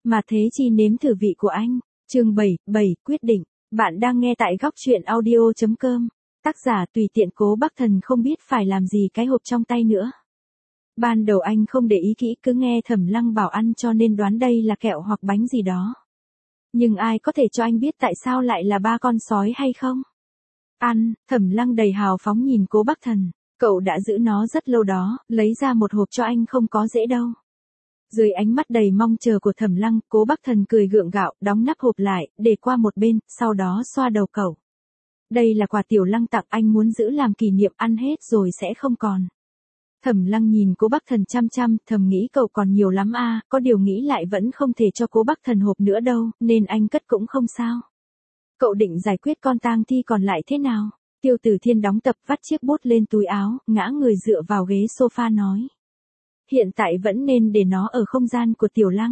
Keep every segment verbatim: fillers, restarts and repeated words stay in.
Mà thế chi nếm thử vị của anh. Chương bảy, bảy quyết định. Bạn đang nghe tại góc truyện audio.com. Tác giả tùy tiện. Cố Bắc Thần không biết phải làm gì cái hộp trong tay nữa. Ban đầu anh không để ý kỹ, cứ nghe Thẩm Lăng bảo ăn cho nên đoán đây là kẹo hoặc bánh gì đó. Nhưng ai có thể cho anh biết tại sao lại là ba con sói hay không? Ăn, Thẩm Lăng đầy hào phóng nhìn Cố Bắc Thần. Cậu đã giữ nó rất lâu đó, lấy ra một hộp cho anh không có dễ đâu. Dưới ánh mắt đầy mong chờ của Thẩm Lăng, Cố Bắc Thần cười gượng gạo, đóng nắp hộp lại, để qua một bên, sau đó xoa đầu cậu. Đây là quà Tiểu Lăng tặng, anh muốn giữ làm kỷ niệm, ăn hết rồi sẽ không còn. Thẩm Lăng nhìn Cố Bắc Thần chăm chăm, thầm nghĩ cậu còn nhiều lắm à, có điều nghĩ lại vẫn không thể cho Cố Bắc Thần hộp nữa đâu, nên anh cất cũng không sao. Cậu định giải quyết con tang thi còn lại thế nào? Tiêu Tử Thiên đóng tập, vắt chiếc bút lên túi áo, ngã người dựa vào ghế sofa nói. Hiện tại vẫn nên để nó ở không gian của Tiểu Lăng.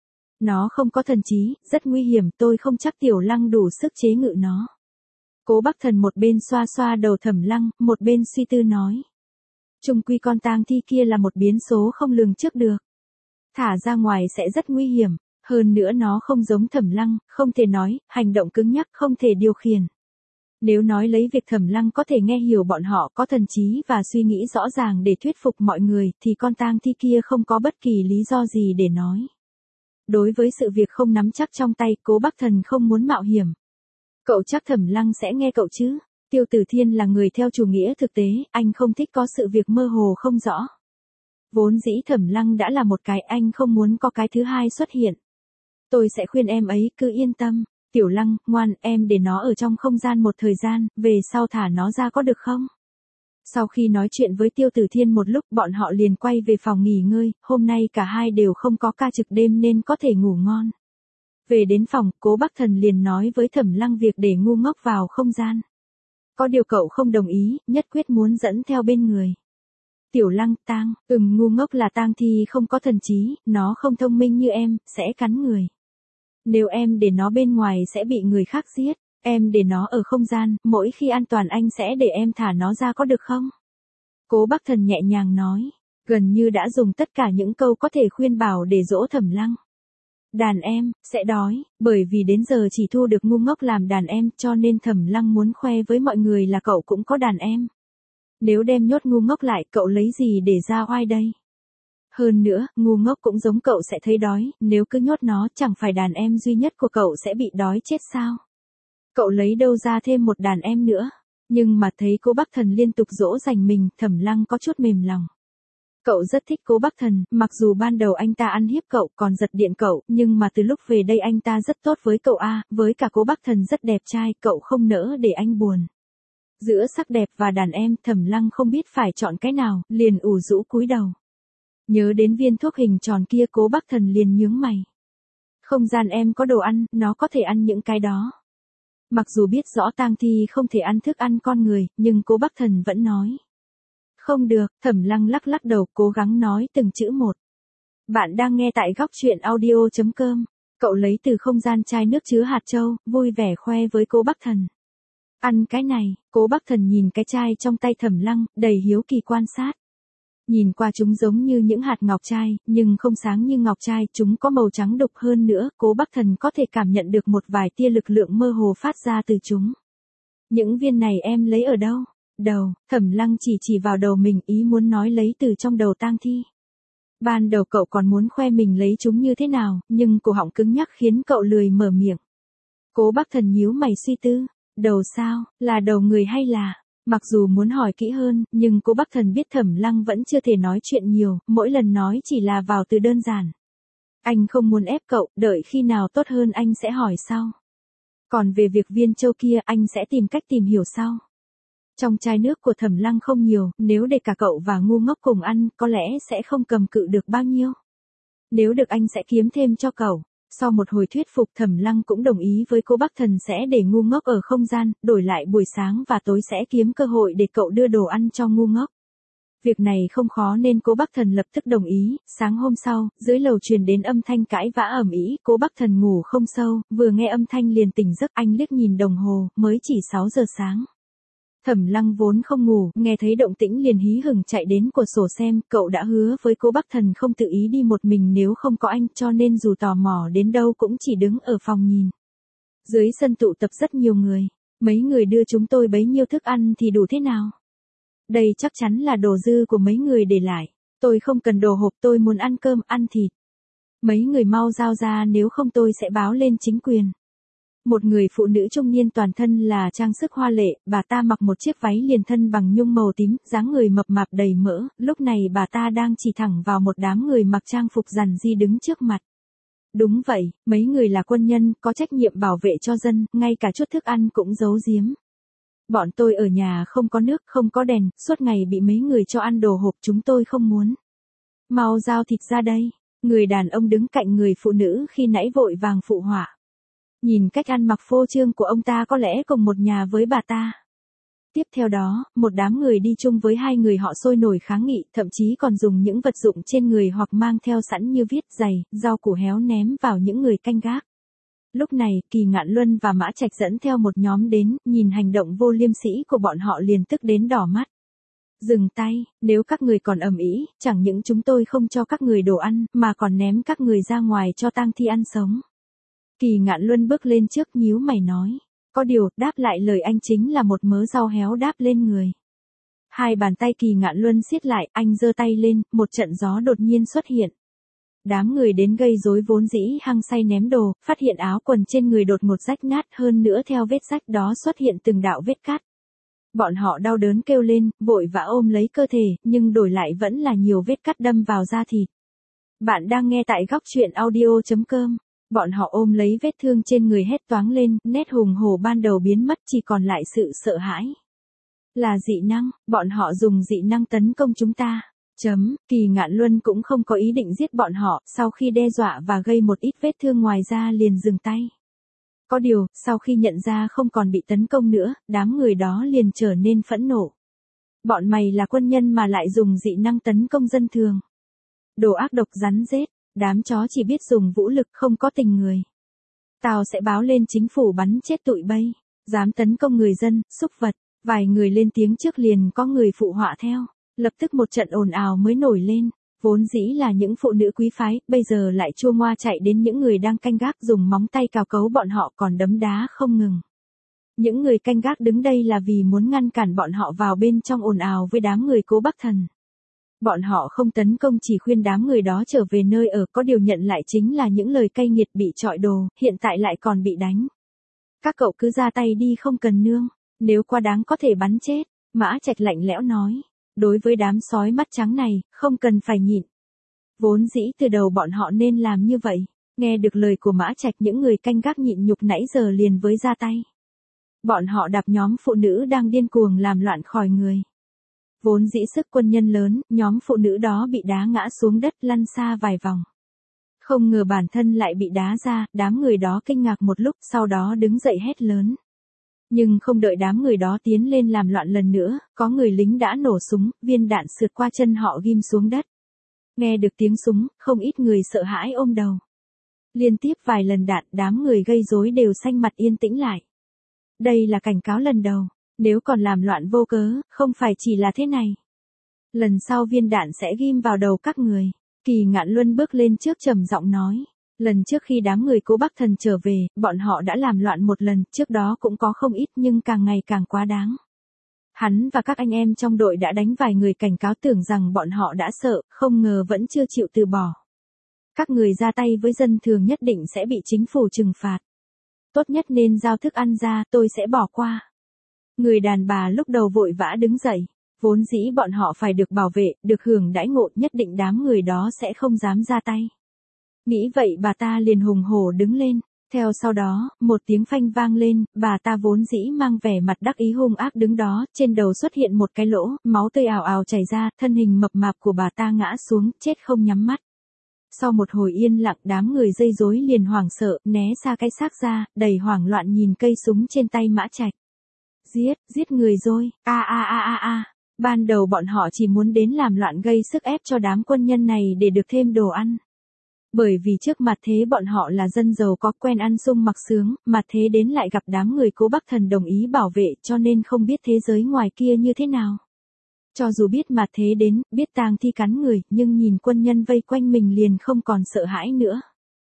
Nó không có thần trí, rất nguy hiểm, tôi không chắc Tiểu Lăng đủ sức chế ngự nó. Cố Bắc Thần một bên xoa xoa đầu Thẩm Lăng, một bên suy tư nói. Chung quy con tang thi kia là một biến số không lường trước được. Thả ra ngoài sẽ rất nguy hiểm, hơn nữa nó không giống Thẩm Lăng, không thể nói, hành động cứng nhắc, không thể điều khiển. Nếu nói lấy việc Thẩm Lăng có thể nghe hiểu bọn họ có thần trí và suy nghĩ rõ ràng để thuyết phục mọi người, thì con tang thi kia không có bất kỳ lý do gì để nói. Đối với sự việc không nắm chắc trong tay, Cố Bắc Thần không muốn mạo hiểm. Cậu chắc Thẩm Lăng sẽ nghe cậu chứ? Tiêu Tử Thiên là người theo chủ nghĩa thực tế, anh không thích có sự việc mơ hồ không rõ. Vốn dĩ Thẩm Lăng đã là một cái, anh không muốn có cái thứ hai xuất hiện. Tôi sẽ khuyên em ấy, cứ yên tâm. Tiểu Lăng, ngoan, em để nó ở trong không gian một thời gian, về sau thả nó ra có được không? Sau khi nói chuyện với Tiêu Tử Thiên một lúc, bọn họ liền quay về phòng nghỉ ngơi, hôm nay cả hai đều không có ca trực đêm nên có thể ngủ ngon. Về đến phòng, Cố Bắc Thần liền nói với Thẩm Lăng việc để ngu ngốc vào không gian. Có điều cậu không đồng ý, nhất quyết muốn dẫn theo bên người. Tiểu Lăng, tang, ừm ngu ngốc là tang thi không có thần trí, nó không thông minh như em, sẽ cắn người. Nếu em để nó bên ngoài sẽ bị người khác giết, em để nó ở không gian, mỗi khi an toàn anh sẽ để em thả nó ra có được không? Cố Bắc Thần nhẹ nhàng nói, gần như đã dùng tất cả những câu có thể khuyên bảo để dỗ Thẩm Lăng. Đàn em, sẽ đói, bởi vì đến giờ chỉ thu được ngu ngốc làm đàn em cho nên Thẩm Lăng muốn khoe với mọi người là cậu cũng có đàn em. Nếu đem nhốt ngu ngốc lại cậu lấy gì để ra oai đây? Hơn nữa, ngu ngốc cũng giống cậu sẽ thấy đói, nếu cứ nhốt nó chẳng phải đàn em duy nhất của cậu sẽ bị đói chết sao? Cậu lấy đâu ra thêm một đàn em nữa? Nhưng mà thấy Cố Bắc Thần liên tục dỗ dành mình, Thẩm Lăng có chút mềm lòng. Cậu rất thích Cố Bắc Thần, mặc dù ban đầu anh ta ăn hiếp cậu còn giật điện cậu, nhưng mà từ lúc về đây anh ta rất tốt với cậu a, với cả Cố Bắc Thần rất đẹp trai, cậu không nỡ để anh buồn. Giữa sắc đẹp và đàn em, Thẩm Lăng không biết phải chọn cái nào, liền ủ rũ cúi đầu. Nhớ đến viên thuốc hình tròn kia, Cố Bắc Thần liền nhướng mày. Không gian em có đồ ăn, nó có thể ăn những cái đó. Mặc dù biết rõ tang thi không thể ăn thức ăn con người, nhưng Cố Bắc Thần vẫn nói. Không được, Thẩm Lăng lắc lắc đầu, cố gắng nói từng chữ một. Bạn đang nghe tại góc truyện audio.com. Cậu lấy từ không gian chai nước chứa hạt châu, vui vẻ khoe với Cố Bắc Thần. Ăn cái này, Cố Bắc Thần nhìn cái chai trong tay Thẩm Lăng, đầy hiếu kỳ quan sát. Nhìn qua chúng giống như những hạt ngọc trai, nhưng không sáng như ngọc trai, chúng có màu trắng đục hơn nữa, Cố Bắc Thần có thể cảm nhận được một vài tia lực lượng mơ hồ phát ra từ chúng. Những viên này em lấy ở đâu? Đầu, Thẩm Lăng chỉ chỉ vào đầu mình, ý muốn nói lấy từ trong đầu tang thi. Ban đầu cậu còn muốn khoe mình lấy chúng như thế nào, nhưng cổ họng cứng nhắc khiến cậu lười mở miệng. Cố Bắc Thần nhíu mày suy tư, đầu sao, là đầu người hay là... Mặc dù muốn hỏi kỹ hơn, nhưng Cố Bắc Thần biết Thẩm Lăng vẫn chưa thể nói chuyện nhiều, mỗi lần nói chỉ là vào từ đơn giản. Anh không muốn ép cậu, đợi khi nào tốt hơn anh sẽ hỏi sau. Còn về việc viên châu kia anh sẽ tìm cách tìm hiểu sau. Trong chai nước của Thẩm Lăng không nhiều, nếu để cả cậu và ngu ngốc cùng ăn, có lẽ sẽ không cầm cự được bao nhiêu. Nếu được anh sẽ kiếm thêm cho cậu. Sau một hồi thuyết phục, Thẩm Lăng cũng đồng ý với Cố Bắc Thần sẽ để ngu ngốc ở không gian, đổi lại buổi sáng và tối sẽ kiếm cơ hội để cậu đưa đồ ăn cho ngu ngốc. Việc này không khó nên Cố Bắc Thần lập tức đồng ý. Sáng hôm sau, dưới lầu truyền đến âm thanh cãi vã ầm ĩ, Cố Bắc Thần ngủ không sâu, vừa nghe âm thanh liền tỉnh giấc, anh liếc nhìn đồng hồ, mới chỉ sáu giờ sáng. Thẩm Lăng vốn không ngủ, nghe thấy động tĩnh liền hí hửng chạy đến cửa sổ xem, cậu đã hứa với Cố Bắc Thần không tự ý đi một mình nếu không có anh, cho nên dù tò mò đến đâu cũng chỉ đứng ở phòng nhìn. Dưới sân tụ tập rất nhiều người, mấy người đưa chúng tôi bấy nhiêu thức ăn thì đủ thế nào? Đây chắc chắn là đồ dư của mấy người để lại, tôi không cần đồ hộp, tôi muốn ăn cơm, ăn thịt. Mấy người mau giao ra nếu không tôi sẽ báo lên chính quyền. Một người phụ nữ trung niên toàn thân là trang sức hoa lệ, bà ta mặc một chiếc váy liền thân bằng nhung màu tím, dáng người mập mạp đầy mỡ, lúc này bà ta đang chỉ thẳng vào một đám người mặc trang phục rằn ri đứng trước mặt. Đúng vậy, mấy người là quân nhân, có trách nhiệm bảo vệ cho dân, ngay cả chút thức ăn cũng giấu giếm. Bọn tôi ở nhà không có nước, không có đèn, suốt ngày bị mấy người cho ăn đồ hộp, chúng tôi không muốn. Mau giao thịt ra đây, người đàn ông đứng cạnh người phụ nữ khi nãy vội vàng phụ họa. Nhìn cách ăn mặc phô trương của ông ta có lẽ cùng một nhà với bà ta. Tiếp theo đó, một đám người đi chung với hai người họ sôi nổi kháng nghị, thậm chí còn dùng những vật dụng trên người hoặc mang theo sẵn như viết giày, rau củ héo ném vào những người canh gác. Lúc này, Kỳ Ngạn Luân và Mã Trạch dẫn theo một nhóm đến, nhìn hành động vô liêm sỉ của bọn họ liền tức đến đỏ mắt. Dừng tay, nếu các người còn ầm ĩ, chẳng những chúng tôi không cho các người đồ ăn, mà còn ném các người ra ngoài cho tang thi ăn sống. Kỳ Ngạn Luân bước lên trước nhíu mày nói. Có điều, đáp lại lời anh chính là một mớ rau héo đáp lên người. Hai bàn tay Kỳ Ngạn Luân siết lại, anh giơ tay lên, một trận gió đột nhiên xuất hiện. Đám người đến gây rối vốn dĩ hăng say ném đồ, phát hiện áo quần trên người đột ngột rách nát, hơn nữa theo vết rách đó xuất hiện từng đạo vết cắt. Bọn họ đau đớn kêu lên, vội vã ôm lấy cơ thể, nhưng đổi lại vẫn là nhiều vết cắt đâm vào da thịt. Bạn đang nghe tại góc truyện audio chấm com. Bọn họ ôm lấy vết thương trên người hét toáng lên, nét hùng hổ ban đầu biến mất, chỉ còn lại sự sợ hãi. Là dị năng, bọn họ dùng dị năng tấn công chúng ta. Chấm, Kỳ Ngạn Luân cũng không có ý định giết bọn họ, sau khi đe dọa và gây một ít vết thương ngoài ra liền dừng tay. Có điều, sau khi nhận ra không còn bị tấn công nữa, đám người đó liền trở nên phẫn nộ. Bọn mày là quân nhân mà lại dùng dị năng tấn công dân thường. Đồ ác độc rắn rết. Đám chó chỉ biết dùng vũ lực không có tình người. Tao sẽ báo lên chính phủ bắn chết tụi bay. Dám tấn công người dân, súc vật. Vài người lên tiếng trước liền có người phụ họa theo. Lập tức một trận ồn ào mới nổi lên. Vốn dĩ là những phụ nữ quý phái, bây giờ lại chua ngoa chạy đến những người đang canh gác dùng móng tay cào cấu bọn họ còn đấm đá không ngừng. Những người canh gác đứng đây là vì muốn ngăn cản bọn họ vào bên trong ồn ào với đám người Cố Bắc Thần. Bọn họ không tấn công chỉ khuyên đám người đó trở về nơi ở, có điều nhận lại chính là những lời cay nghiệt bị trọi đồ, hiện tại lại còn bị đánh. Các cậu cứ ra tay đi không cần nương, nếu quá đáng có thể bắn chết, Mã Trạch lạnh lẽo nói. Đối với đám sói mắt trắng này, không cần phải nhịn. Vốn dĩ từ đầu bọn họ nên làm như vậy, nghe được lời của Mã Trạch những người canh gác nhịn nhục nãy giờ liền với ra tay. Bọn họ đạp nhóm phụ nữ đang điên cuồng làm loạn khỏi người. Vốn dĩ sức quân nhân lớn, nhóm phụ nữ đó bị đá ngã xuống đất lăn xa vài vòng. Không ngờ bản thân lại bị đá ra, đám người đó kinh ngạc một lúc sau đó đứng dậy hét lớn. Nhưng không đợi đám người đó tiến lên làm loạn lần nữa, có người lính đã nổ súng, viên đạn sượt qua chân họ ghim xuống đất. Nghe được tiếng súng, không ít người sợ hãi ôm đầu. Liên tiếp vài lần đạn, đám người gây rối đều xanh mặt yên tĩnh lại. Đây là cảnh cáo lần đầu. Nếu còn làm loạn vô cớ, không phải chỉ là thế này. Lần sau viên đạn sẽ ghim vào đầu các người. Kỳ Ngạn Luân bước lên trước trầm giọng nói. Lần trước khi đám người Cố Bắc Thần trở về, bọn họ đã làm loạn một lần, trước đó cũng có không ít nhưng càng ngày càng quá đáng. Hắn và các anh em trong đội đã đánh vài người cảnh cáo tưởng rằng bọn họ đã sợ, không ngờ vẫn chưa chịu từ bỏ. Các người ra tay với dân thường nhất định sẽ bị chính phủ trừng phạt. Tốt nhất nên giao thức ăn ra, tôi sẽ bỏ qua. Người đàn bà lúc đầu vội vã đứng dậy, vốn dĩ bọn họ phải được bảo vệ, được hưởng đãi ngộ, nhất định đám người đó sẽ không dám ra tay. Nghĩ vậy bà ta liền hùng hổ đứng lên, theo sau đó, một tiếng phanh vang lên, bà ta vốn dĩ mang vẻ mặt đắc ý hung ác đứng đó, trên đầu xuất hiện một cái lỗ, máu tươi ào ào chảy ra, thân hình mập mạp của bà ta ngã xuống, chết không nhắm mắt. Sau một hồi yên lặng đám người dây rối liền hoảng sợ, né xa cái xác ra, đầy hoảng loạn nhìn cây súng trên tay Mã Trạch. Giết, giết người rồi, a a a a a. Ban đầu bọn họ chỉ muốn đến làm loạn gây sức ép cho đám quân nhân này để được thêm đồ ăn. Bởi vì trước mặt thế bọn họ là dân giàu có quen ăn sung mặc sướng, mà thế đến lại gặp đám người Cố Bắc Thần đồng ý bảo vệ cho nên không biết thế giới ngoài kia như thế nào. Cho dù biết mặt thế đến, biết tang thi cắn người, nhưng nhìn quân nhân vây quanh mình liền không còn sợ hãi nữa.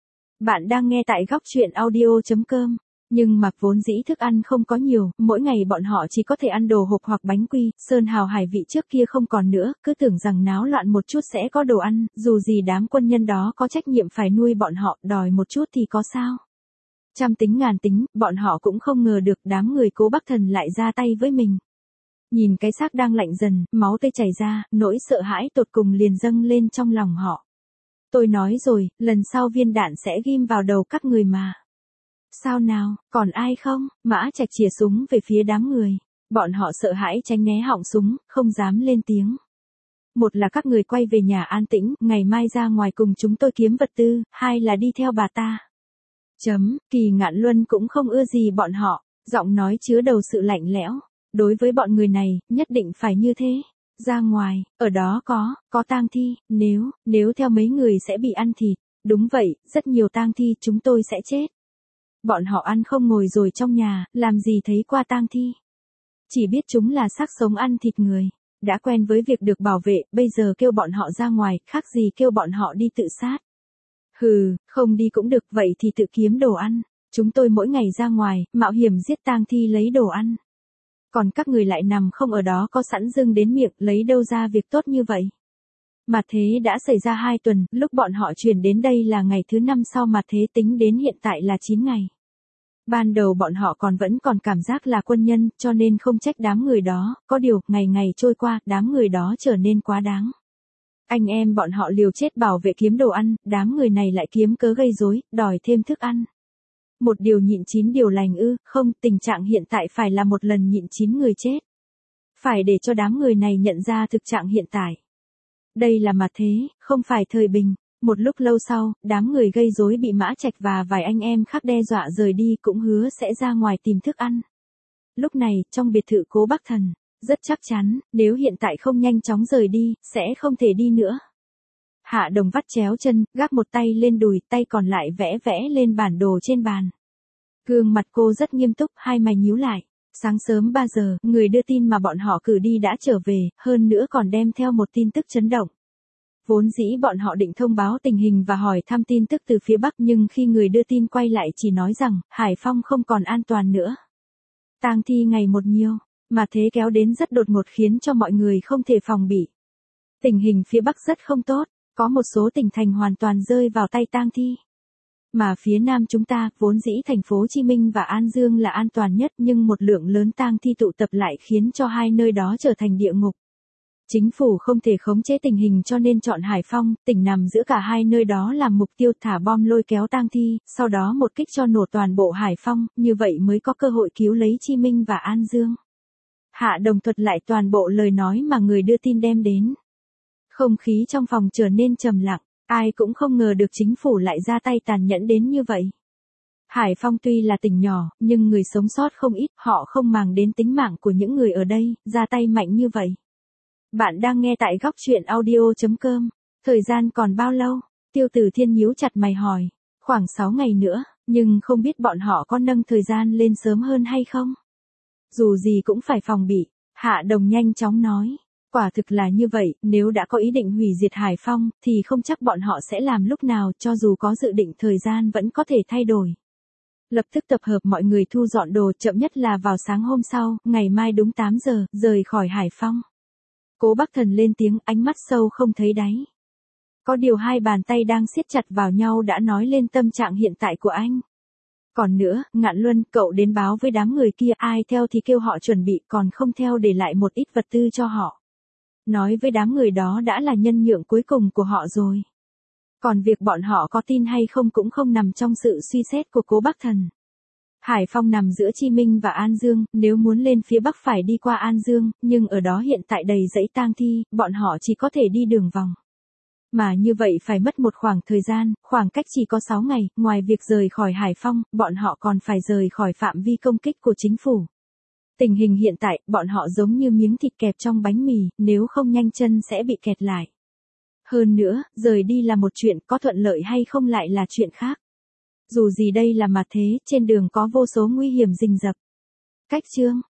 Bạn đang nghe tại góc truyện audio chấm com. Nhưng mặc vốn dĩ thức ăn không có nhiều, mỗi ngày bọn họ chỉ có thể ăn đồ hộp hoặc bánh quy, sơn hào hải vị trước kia không còn nữa, cứ tưởng rằng náo loạn một chút sẽ có đồ ăn, dù gì đám quân nhân đó có trách nhiệm phải nuôi bọn họ, đòi một chút thì có sao. Trăm tính ngàn tính, bọn họ cũng không ngờ được đám người Cố Bắc Thần lại ra tay với mình. Nhìn cái xác đang lạnh dần, máu tươi chảy ra, nỗi sợ hãi tột cùng liền dâng lên trong lòng họ. Tôi nói rồi, lần sau viên đạn sẽ ghim vào đầu các người mà. Sao nào, còn ai không? Mã Trạch chìa súng về phía đám người. Bọn họ sợ hãi tránh né họng súng, không dám lên tiếng. Một là các người quay về nhà an tĩnh, ngày mai ra ngoài cùng chúng tôi kiếm vật tư, hai là đi theo bà ta. Chấm, Kỳ Ngạn Luân cũng không ưa gì bọn họ, giọng nói chứa đầu sự lạnh lẽo. Đối với bọn người này, nhất định phải như thế. Ra ngoài, ở đó có, có tang thi, nếu, nếu theo mấy người sẽ bị ăn thịt. Đúng vậy, rất nhiều tang thi chúng tôi sẽ chết. Bọn họ ăn không ngồi rồi trong nhà, làm gì thấy qua tang thi. Chỉ biết chúng là xác sống ăn thịt người. Đã quen với việc được bảo vệ, bây giờ kêu bọn họ ra ngoài, khác gì kêu bọn họ đi tự sát. Hừ, không đi cũng được, vậy thì tự kiếm đồ ăn. Chúng tôi mỗi ngày ra ngoài, mạo hiểm giết tang thi lấy đồ ăn. Còn các người lại nằm không ở đó có sẵn dưng đến miệng, lấy đâu ra việc tốt như vậy. Mà thế đã xảy ra hai tuần, lúc bọn họ chuyển đến đây là ngày thứ năm sau mà thế tính đến hiện tại là chín ngày. Ban đầu bọn họ còn vẫn còn cảm giác là quân nhân, cho nên không trách đám người đó, có điều, ngày ngày trôi qua, đám người đó trở nên quá đáng. Anh em bọn họ liều chết bảo vệ kiếm đồ ăn, đám người này lại kiếm cớ gây rối, đòi thêm thức ăn. Một điều nhịn chín điều lành ư, không, tình trạng hiện tại phải là một lần nhịn chín người chết. Phải để cho đám người này nhận ra thực trạng hiện tại. Đây là mặt thế, không phải thời bình. Một lúc lâu sau, đám người gây rối bị Mã Trạch và vài anh em khác đe dọa rời đi cũng hứa sẽ ra ngoài tìm thức ăn. Lúc này, trong biệt thự Cố Bắc Thần, rất chắc chắn, nếu hiện tại không nhanh chóng rời đi, sẽ không thể đi nữa. Hạ Đồng vắt chéo chân, gác một tay lên đùi, tay còn lại vẽ vẽ lên bản đồ trên bàn. Gương mặt cô rất nghiêm túc, hai mày nhíu lại. Sáng sớm ba giờ, người đưa tin mà bọn họ cử đi đã trở về, hơn nữa còn đem theo một tin tức chấn động. Vốn dĩ bọn họ định thông báo tình hình và hỏi thăm tin tức từ phía Bắc, nhưng khi người đưa tin quay lại chỉ nói rằng, Hải Phong không còn an toàn nữa. Tang thi ngày một nhiều, mà thế kéo đến rất đột ngột khiến cho mọi người không thể phòng bị. Tình hình phía Bắc rất không tốt, có một số tỉnh thành hoàn toàn rơi vào tay tang thi. Mà phía Nam chúng ta, vốn dĩ thành phố Hồ Chí Minh và An Dương là an toàn nhất, nhưng một lượng lớn tang thi tụ tập lại khiến cho hai nơi đó trở thành địa ngục. Chính phủ không thể khống chế tình hình cho nên chọn Hải Phong, tỉnh nằm giữa cả hai nơi đó làm mục tiêu thả bom lôi kéo tang thi, sau đó một kích cho nổ toàn bộ Hải Phong, như vậy mới có cơ hội cứu lấy Chí Minh và An Dương. Hạ Đồng thuật lại toàn bộ lời nói mà người đưa tin đem đến. Không khí trong phòng trở nên trầm lặng, ai cũng không ngờ được chính phủ lại ra tay tàn nhẫn đến như vậy. Hải Phong tuy là tỉnh nhỏ, nhưng người sống sót không ít, họ không màng đến tính mạng của những người ở đây, ra tay mạnh như vậy. Bạn đang nghe tại góc truyện audio chấm com. Thời gian còn bao lâu? Tiêu Tử Thiên nhíu chặt mày hỏi. Khoảng sáu ngày nữa, nhưng không biết bọn họ có nâng thời gian lên sớm hơn hay không? Dù gì cũng phải phòng bị. Hạ Đồng nhanh chóng nói. Quả thực là như vậy, nếu đã có ý định hủy diệt Hải Phong, thì không chắc bọn họ sẽ làm lúc nào, cho dù có dự định thời gian vẫn có thể thay đổi. Lập tức tập hợp mọi người thu dọn đồ, chậm nhất là vào sáng hôm sau, ngày mai đúng tám giờ, rời khỏi Hải Phong. Cố Bắc Thần lên tiếng, ánh mắt sâu không thấy đáy. Có điều hai bàn tay đang siết chặt vào nhau đã nói lên tâm trạng hiện tại của anh. Còn nữa, Ngạn Luân, cậu đến báo với đám người kia, ai theo thì kêu họ chuẩn bị, còn không theo để lại một ít vật tư cho họ. Nói với đám người đó đã là nhân nhượng cuối cùng của họ rồi. Còn việc bọn họ có tin hay không cũng không nằm trong sự suy xét của Cố Bắc Thần. Hải Phong nằm giữa Chí Minh và An Dương, nếu muốn lên phía Bắc phải đi qua An Dương, nhưng ở đó hiện tại đầy dãy tang thi, bọn họ chỉ có thể đi đường vòng. Mà như vậy phải mất một khoảng thời gian, khoảng cách chỉ có sáu ngày, ngoài việc rời khỏi Hải Phong, bọn họ còn phải rời khỏi phạm vi công kích của chính phủ. Tình hình hiện tại, bọn họ giống như miếng thịt kẹp trong bánh mì, nếu không nhanh chân sẽ bị kẹt lại. Hơn nữa, rời đi là một chuyện, có thuận lợi hay không lại là chuyện khác. Dù gì đây là mặt thế, trên đường có vô số nguy hiểm rình rập. Cách chương